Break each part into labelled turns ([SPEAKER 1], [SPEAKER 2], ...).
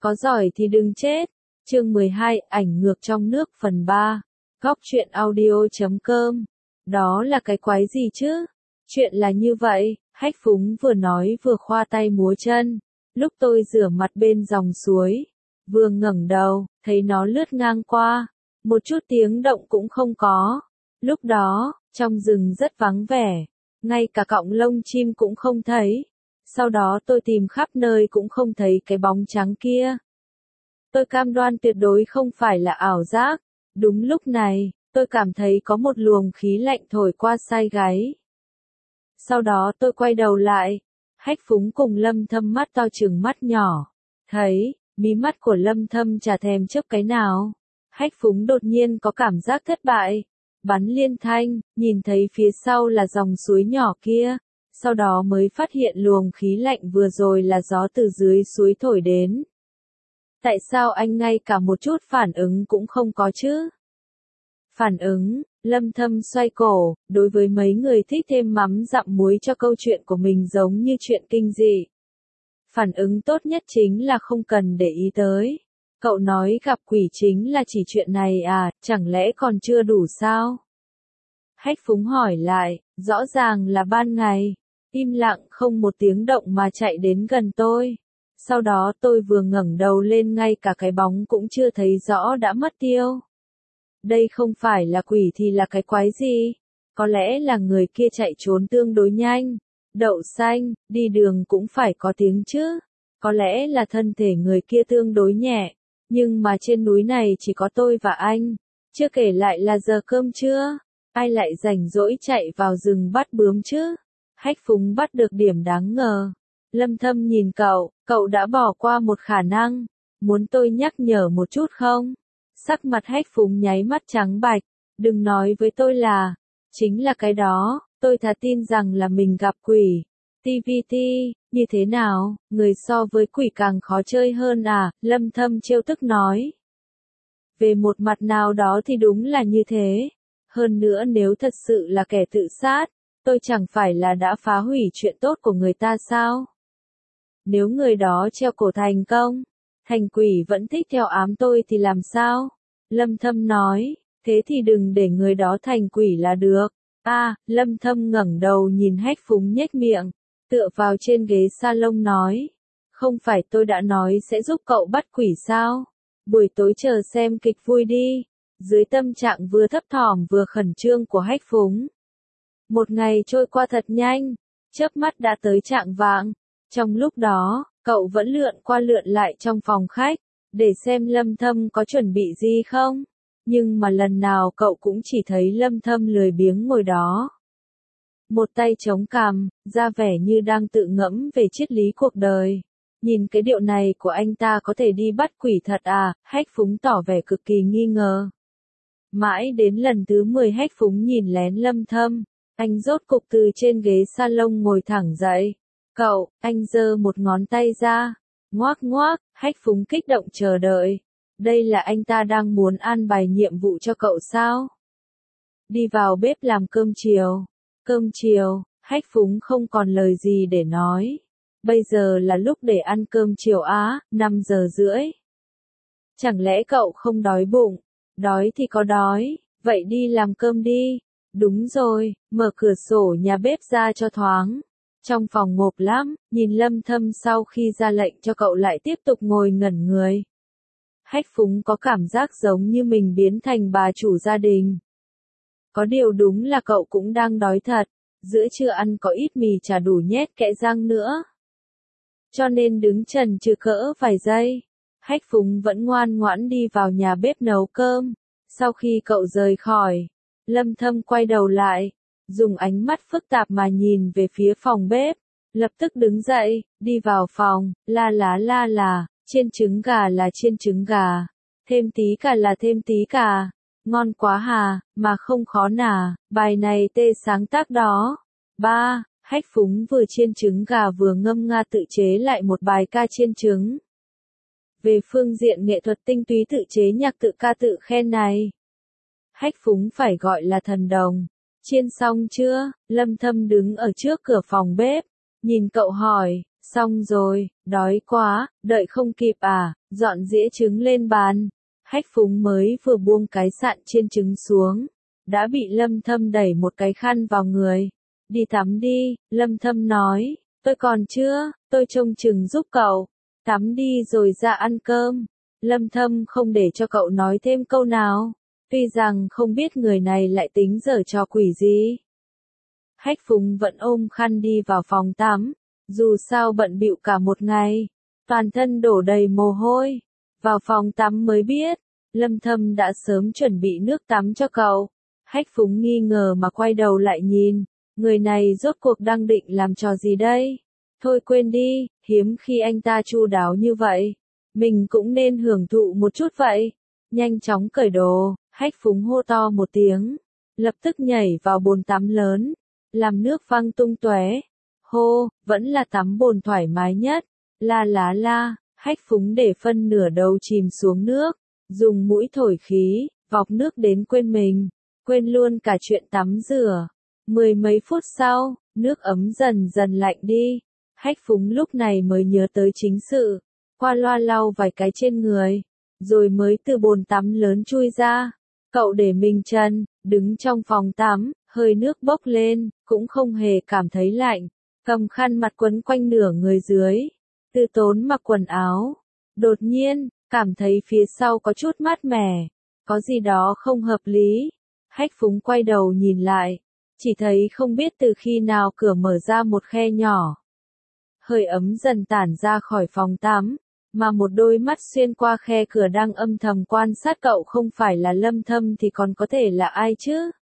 [SPEAKER 1] Có giỏi thì đừng chết. Chương 12, ảnh ngược trong nước phần 3. Góc truyện audio.com. Đó là cái quái gì chứ? Chuyện là như vậy, Hách Phúng vừa nói vừa khoa tay múa chân. Lúc tôi rửa mặt bên dòng suối, vừa ngẩng đầu, thấy nó lướt ngang qua. Một chút tiếng động cũng không có. Lúc đó, trong rừng rất vắng vẻ. Ngay cả cọng lông chim cũng không thấy. Sau đó tôi tìm khắp nơi cũng không thấy cái bóng trắng kia. Tôi cam đoan tuyệt đối không phải là ảo giác. Đúng lúc này, tôi cảm thấy có một luồng khí lạnh thổi qua sai gáy. Sau đó tôi quay đầu lại. Hách Phúng cùng Lâm Thâm mắt to trừng mắt nhỏ. Thấy, mí mắt của Lâm Thâm chả thèm chớp cái nào. Hách Phúng đột nhiên có cảm giác thất bại. Bắn liên thanh, nhìn thấy phía sau là dòng suối nhỏ kia. Sau đó mới phát hiện luồng khí lạnh vừa rồi là gió từ dưới suối thổi đến. Tại sao anh ngay cả một chút phản ứng cũng không có chứ? Phản ứng, Lâm Thâm xoay cổ, đối với mấy người thích thêm mắm dặm muối cho câu chuyện của mình giống như chuyện kinh dị. Phản ứng tốt nhất chính là không cần để ý tới. Cậu nói gặp quỷ chính là chỉ chuyện này à, chẳng lẽ còn chưa đủ sao? Hách Phúng hỏi lại, rõ ràng là ban ngày. Im lặng không một tiếng động mà chạy đến gần tôi. Sau đó tôi vừa ngẩng đầu lên ngay cả cái bóng cũng chưa thấy rõ đã mất tiêu. Đây không phải là quỷ thì là cái quái gì? Có lẽ là người kia chạy trốn tương đối nhanh. Đậu xanh, đi đường cũng phải có tiếng chứ. Có lẽ là thân thể người kia tương đối nhẹ. Nhưng mà trên núi này chỉ có tôi và anh. Chưa kể lại là giờ cơm trưa. Ai lại rảnh rỗi chạy vào rừng bắt bướm chứ? Hách Phúng bắt được điểm đáng ngờ. Lâm Thâm nhìn cậu đã bỏ qua một khả năng. Muốn tôi nhắc nhở một chút không? Sắc mặt Hách Phúng nháy mắt trắng bạch. Đừng nói với tôi là, chính là cái đó, tôi thà tin rằng là mình gặp quỷ. TVT, như thế nào, người so với quỷ càng khó chơi hơn à? Lâm Thâm trêu tức nói. Về một mặt nào đó thì đúng là như thế. Hơn nữa nếu thật sự là kẻ tự sát, tôi chẳng phải là đã phá hủy chuyện tốt của người ta sao? Nếu người đó treo cổ thành công, thành quỷ vẫn thích theo ám tôi thì làm sao? Lâm Thâm nói, thế thì đừng để người đó thành quỷ là được. Lâm Thâm ngẩng đầu nhìn Hách Phúng nhếch miệng, tựa vào trên ghế salon nói, không phải tôi đã nói sẽ giúp cậu bắt quỷ sao? Buổi tối chờ xem kịch vui đi. Dưới tâm trạng vừa thấp thỏm vừa khẩn trương của Hách Phúng. Một ngày trôi qua thật nhanh, chớp mắt đã tới trạng vạng. Trong lúc đó, cậu vẫn lượn qua lượn lại trong phòng khách, để xem Lâm Thâm có chuẩn bị gì không. Nhưng mà lần nào cậu cũng chỉ thấy Lâm Thâm lười biếng ngồi đó. Một tay chống cằm, ra vẻ như đang tự ngẫm về triết lý cuộc đời. Nhìn cái điệu này của anh ta có thể đi bắt quỷ thật à? Hách Phúng tỏ vẻ cực kỳ nghi ngờ. Mãi đến lần thứ 10 Hách Phúng nhìn lén Lâm Thâm, anh rốt cục từ trên ghế salon ngồi thẳng dậy. Anh giơ một ngón tay ra. Ngoác ngoác, Hách Phúng kích động chờ đợi. Đây là anh ta đang muốn an bài nhiệm vụ cho cậu sao? Đi vào bếp làm cơm chiều. Cơm chiều, Hách Phúng không còn lời gì để nói. Bây giờ là lúc để ăn cơm chiều á, 5 giờ rưỡi. Chẳng lẽ cậu không đói bụng? Đói thì có đói, vậy đi làm cơm đi. Đúng rồi, mở cửa sổ nhà bếp ra cho thoáng. Trong phòng ngộp lắm, nhìn Lâm Thâm sau khi ra lệnh cho cậu lại tiếp tục ngồi ngẩn người. Hách Phúng có cảm giác giống như mình biến thành bà chủ gia đình. Có điều đúng là cậu cũng đang đói thật, giữa trưa ăn có ít mì chả đủ nhét kẽ răng nữa. Cho nên đứng chần chừ cỡ vài giây. Hách Phúng vẫn ngoan ngoãn đi vào nhà bếp nấu cơm. Sau khi cậu rời khỏi, Lâm Thâm quay đầu lại, dùng ánh mắt phức tạp mà nhìn về phía phòng bếp. Lập tức đứng dậy, đi vào phòng, la là, chiên trứng gà là chiên trứng gà, thêm tí cà là thêm tí cà. Ngon quá hà, mà không khó nà, bài này tê sáng tác đó. Hách Phúng vừa chiên trứng gà vừa ngâm nga tự chế lại một bài ca chiên trứng. Về phương diện nghệ thuật tinh túy tự chế nhạc tự ca tự khen này, Hách Phúng phải gọi là thần đồng. Chiên xong chưa? Lâm Thâm đứng ở trước cửa phòng bếp, nhìn cậu hỏi, xong rồi, đói quá, đợi không kịp à? dọn dĩa trứng lên bàn. Hách Phúng mới vừa buông cái sạn chiên trứng xuống, đã bị Lâm Thâm đẩy một cái khăn vào người. Đi tắm đi, Lâm Thâm nói, tôi còn chưa, tôi trông chừng giúp cậu. Tắm đi rồi ra ăn cơm. Lâm Thâm không để cho cậu nói thêm câu nào, tuy rằng không biết người này lại tính giở trò quỷ gì. Hách Phúng vẫn ôm khăn đi vào phòng tắm, dù sao bận bịu cả một ngày, toàn thân đổ đầy mồ hôi. Vào phòng tắm mới biết, Lâm Thâm đã sớm chuẩn bị nước tắm cho cậu. Hách Phúng nghi ngờ mà quay đầu lại nhìn, người này rốt cuộc đang định làm trò gì đây? Thôi quên đi, hiếm khi anh ta chu đáo như vậy, mình cũng nên hưởng thụ một chút vậy. Nhanh chóng cởi đồ, Hách Phúng hô to một tiếng, lập tức nhảy vào bồn tắm lớn, làm nước văng tung tóe. Hô, vẫn là tắm bồn thoải mái nhất. La lá la, Hách Phúng để phân nửa đầu chìm xuống nước, dùng mũi thổi khí, vọc nước đến quên mình, quên luôn cả chuyện tắm rửa. Mười mấy phút sau, nước ấm dần dần lạnh đi. Hách Phúng lúc này mới nhớ tới chính sự, qua loa lau vài cái trên người, rồi mới từ bồn tắm lớn chui ra. Cậu để mình chân, đứng trong phòng tắm, hơi nước bốc lên, cũng không hề cảm thấy lạnh, cầm khăn mặt quấn quanh nửa người dưới, Từ Tốn mặc quần áo. Đột nhiên, cảm thấy phía sau có chút mát mẻ, có gì đó không hợp lý. Hách Phúng quay đầu nhìn lại, chỉ thấy không biết từ khi nào cửa mở ra một khe nhỏ. Hơi ấm dần tản ra khỏi phòng tắm, mà một đôi mắt xuyên qua khe cửa đang âm thầm quan sát cậu không phải là Lâm Thâm thì còn có thể là ai chứ?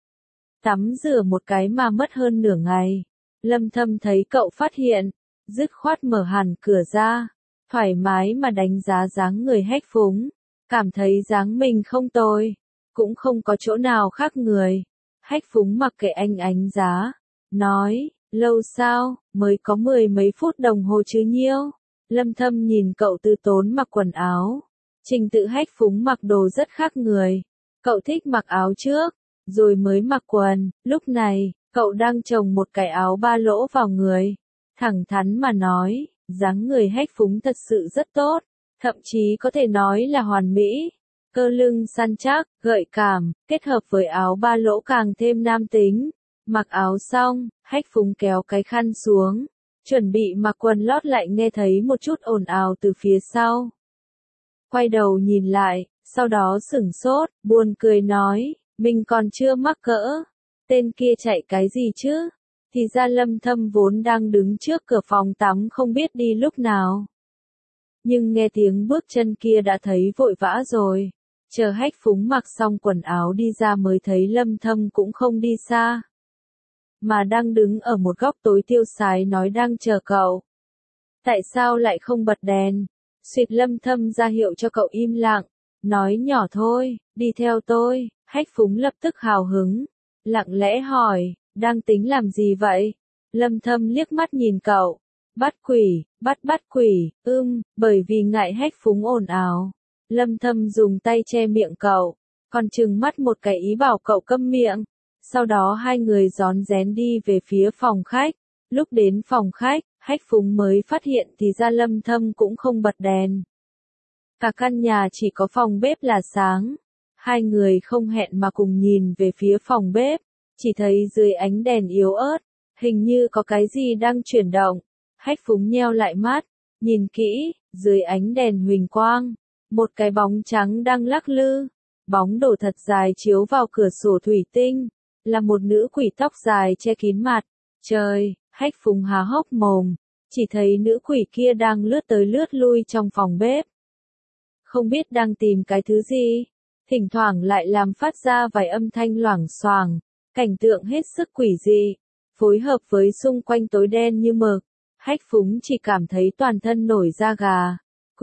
[SPEAKER 1] Tắm rửa một cái mà mất hơn nửa ngày. Lâm Thâm thấy cậu phát hiện, dứt khoát mở hẳn cửa ra, thoải mái mà đánh giá dáng người Hách Phúng, cảm thấy dáng mình không tồi, cũng không có chỗ nào khác người. Hách Phúng mặc kệ anh ánh giá, nói, lâu sao, mới có 10 mấy phút đồng hồ chứ nhiêu. Lâm Thâm nhìn cậu Từ Tốn mặc quần áo, trình tự Hách Phúng mặc đồ rất khác người. Cậu thích mặc áo trước, rồi mới mặc quần, lúc này, cậu đang chồng một cái áo ba lỗ vào người. Thẳng thắn mà nói, dáng người Hách Phúng thật sự rất tốt, thậm chí có thể nói là hoàn mỹ. Cơ lưng săn chắc, gợi cảm, kết hợp với áo ba lỗ càng thêm nam tính. Mặc áo xong, Hách Phúng kéo cái khăn xuống, chuẩn bị mặc quần lót lại nghe thấy một chút ồn ào từ phía sau. Quay đầu nhìn lại, sau đó sửng sốt, buồn cười nói, mình còn chưa mắc cỡ. Tên kia chạy cái gì chứ? Thì ra Lâm Thâm vốn đang đứng trước cửa phòng tắm không biết đi lúc nào. Nhưng nghe tiếng bước chân kia đã thấy vội vã rồi. Chờ Hách Phúng mặc xong quần áo đi ra mới thấy Lâm Thâm cũng không đi xa, mà đang đứng ở một góc tối tiêu sái nói đang chờ cậu. Tại sao lại không bật đèn? Xuyệt Lâm Thâm ra hiệu cho cậu im lặng, nói nhỏ thôi, đi theo tôi. Hách Phúng lập tức hào hứng, lặng lẽ hỏi, đang tính làm gì vậy? Lâm Thâm liếc mắt nhìn cậu, bắt quỷ, bắt quỷ, bởi vì ngại Hách Phúng ồn ào. Lâm Thâm dùng tay che miệng cậu, còn trừng mắt một cái ý bảo cậu câm miệng. Sau đó hai người rón rén đi về phía phòng khách. Lúc đến phòng khách, Hách Phúng mới phát hiện thì ra Lâm Thâm cũng không bật đèn. Cả căn nhà chỉ có phòng bếp là sáng. Hai người không hẹn mà cùng nhìn về phía phòng bếp, chỉ thấy dưới ánh đèn yếu ớt, hình như có cái gì đang chuyển động. Hách Phúng nheo lại mắt, nhìn kỹ, dưới ánh đèn huỳnh quang, một cái bóng trắng đang lắc lư. Bóng đổ thật dài chiếu vào cửa sổ thủy tinh, là một nữ quỷ tóc dài che kín mặt. Trời, Hách Phúng há hốc mồm, chỉ thấy nữ quỷ kia đang lướt tới lướt lui trong phòng bếp. Không biết đang tìm cái thứ gì, thỉnh thoảng lại làm phát ra vài âm thanh loảng xoảng, cảnh tượng hết sức quỷ dị, phối hợp với xung quanh tối đen như mực. Hách Phúng chỉ cảm thấy toàn thân nổi da gà.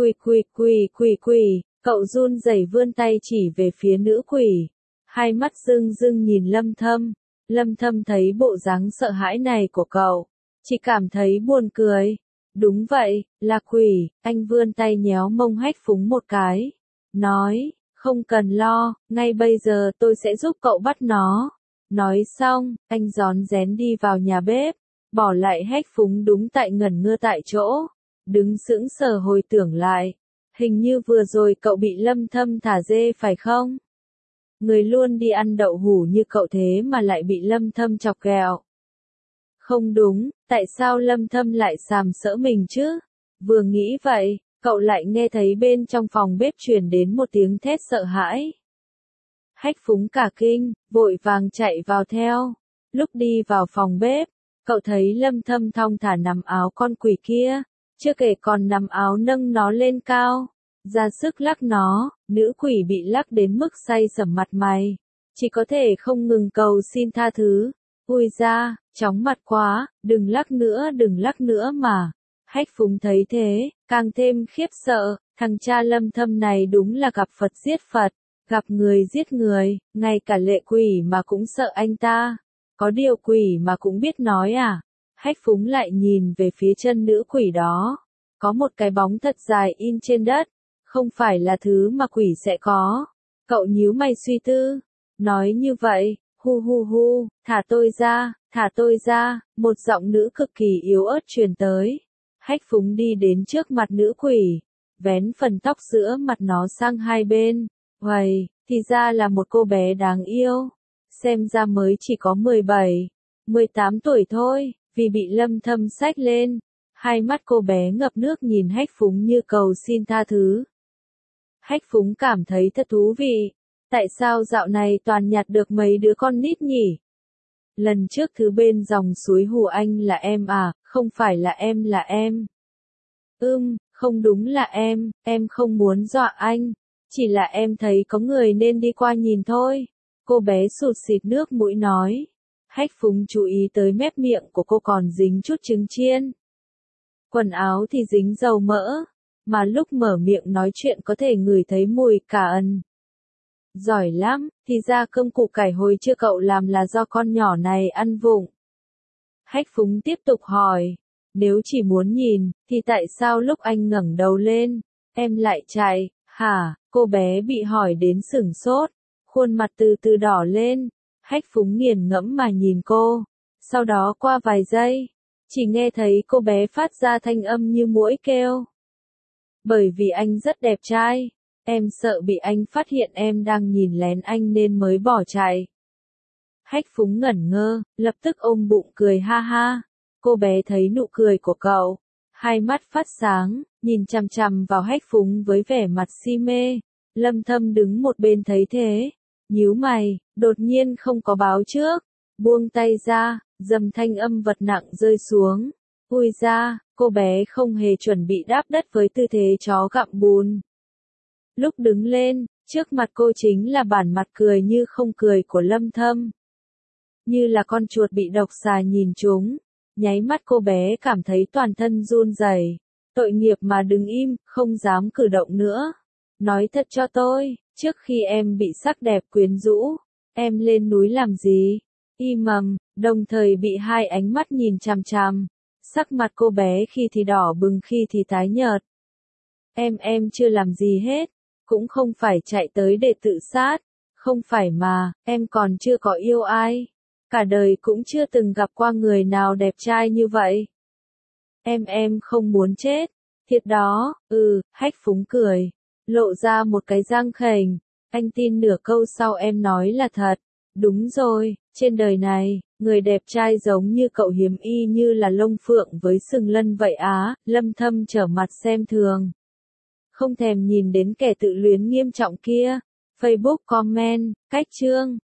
[SPEAKER 1] Quỷ, cậu run rẩy vươn tay chỉ về phía nữ quỷ. Hai mắt rưng rưng nhìn Lâm Thâm. Lâm Thâm thấy bộ dáng sợ hãi này của cậu, chỉ cảm thấy buồn cười. Đúng vậy, là quỷ. Anh vươn tay nhéo mông Hách Phúng một cái, nói, không cần lo, ngay bây giờ tôi sẽ giúp cậu bắt nó. Nói xong, anh rón rén đi vào nhà bếp, bỏ lại Hách Phúng đúng tại ngẩn ngơ tại chỗ, đứng sững sờ hồi tưởng lại. Hình như vừa rồi cậu bị Lâm Thâm thả dê phải không? Người luôn đi ăn đậu hủ như cậu thế mà lại bị Lâm Thâm chọc ghẹo. Không đúng, tại sao Lâm Thâm lại sàm sỡ mình chứ? Vừa nghĩ vậy, cậu lại nghe thấy bên trong phòng bếp truyền đến một tiếng thét sợ hãi. Hách Phúng cả kinh, vội vàng chạy vào theo. Lúc đi vào phòng bếp, cậu thấy Lâm Thâm thong thả nắm áo con quỷ kia, chưa kể còn nắm áo nâng nó lên cao, ra sức lắc nó, nữ quỷ bị lắc đến mức say sẩm mặt mày, chỉ có thể không ngừng cầu xin tha thứ. Ui da, chóng mặt quá, đừng lắc nữa mà. Hách Phúng thấy thế, càng thêm khiếp sợ, thằng cha Lâm Thâm này đúng là gặp Phật giết Phật, gặp người giết người, ngay cả lệ quỷ mà cũng sợ anh ta. Có điều quỷ mà cũng biết nói à? Hách Phúng lại nhìn về phía chân nữ quỷ đó. Có một cái bóng thật dài in trên đất, không phải là thứ mà quỷ sẽ có. Cậu nhíu mày suy tư, nói như vậy, hu hu hu, thả tôi ra, một giọng nữ cực kỳ yếu ớt truyền tới. Hách Phúng đi đến trước mặt nữ quỷ, vén phần tóc giữa mặt nó sang hai bên. Uầy, thì ra là một cô bé đáng yêu. Xem ra mới chỉ có 17, 18 tuổi thôi, vì bị Lâm Thâm xách lên. Hai mắt cô bé ngập nước nhìn Hách Phúng như cầu xin tha thứ. Hách Phúng cảm thấy thật thú vị. Tại sao dạo này toàn nhặt được mấy đứa con nít nhỉ? Lần trước thứ bên dòng suối hù anh là em à, không phải là em. Không đúng là em không muốn dọa anh. Chỉ là em thấy có người nên đi qua nhìn thôi. Cô bé sụt xịt nước mũi nói. Hách Phúng chú ý tới mép miệng của cô còn dính chút trứng chiên. Quần áo thì dính dầu mỡ, mà lúc mở miệng nói chuyện có thể ngửi thấy mùi cả ẩn. Giỏi lắm, thì ra cơm củ cải hồi chưa cậu làm là do con nhỏ này ăn vụng. Hách Phúng tiếp tục hỏi, nếu chỉ muốn nhìn, thì tại sao lúc anh ngẩng đầu lên, em lại chạy, hả? Cô bé bị hỏi đến sửng sốt, khuôn mặt từ từ đỏ lên. Hách Phúng nghiền ngẫm mà nhìn cô, sau đó qua vài giây, chỉ nghe thấy cô bé phát ra thanh âm như muỗi kêu. Bởi vì anh rất đẹp trai, em sợ bị anh phát hiện em đang nhìn lén anh nên mới bỏ chạy. Hách Phúng ngẩn ngơ, lập tức ôm bụng cười ha ha. Cô bé thấy nụ cười của cậu, hai mắt phát sáng, nhìn chằm chằm vào Hách Phúng với vẻ mặt si mê. Lâm Thâm đứng một bên thấy thế, nhíu mày, đột nhiên không có báo trước, buông tay ra, dầm thanh âm vật nặng rơi xuống. Ui da, cô bé không hề chuẩn bị đáp đất với tư thế chó gặm bùn. Lúc đứng lên, trước mặt cô chính là bản mặt cười như không cười của Lâm Thâm. Như là con chuột bị độc xà nhìn trúng, nháy mắt cô bé cảm thấy toàn thân run rẩy. Tội nghiệp mà đứng im, không dám cử động nữa. Nói thật cho tôi, trước khi em bị sắc đẹp quyến rũ, em lên núi làm gì? Im mầm, đồng thời bị hai ánh mắt nhìn chằm chằm. Sắc mặt cô bé khi thì đỏ bừng khi thì tái nhợt. Em chưa làm gì hết, cũng không phải chạy tới để tự sát, không phải mà, em còn chưa có yêu ai. Cả đời cũng chưa từng gặp qua người nào đẹp trai như vậy. Em không muốn chết. Thiệt đó, Hách Phúng cười, lộ ra một cái răng khểnh. Anh tin nửa câu sau em nói là thật. Đúng rồi, trên đời này, người đẹp trai giống như cậu hiếm y như là lông phượng với sừng lân vậy á. Lâm Thâm trở mặt xem thường. Không thèm nhìn đến kẻ tự luyến nghiêm trọng kia. Facebook comment, cách chương.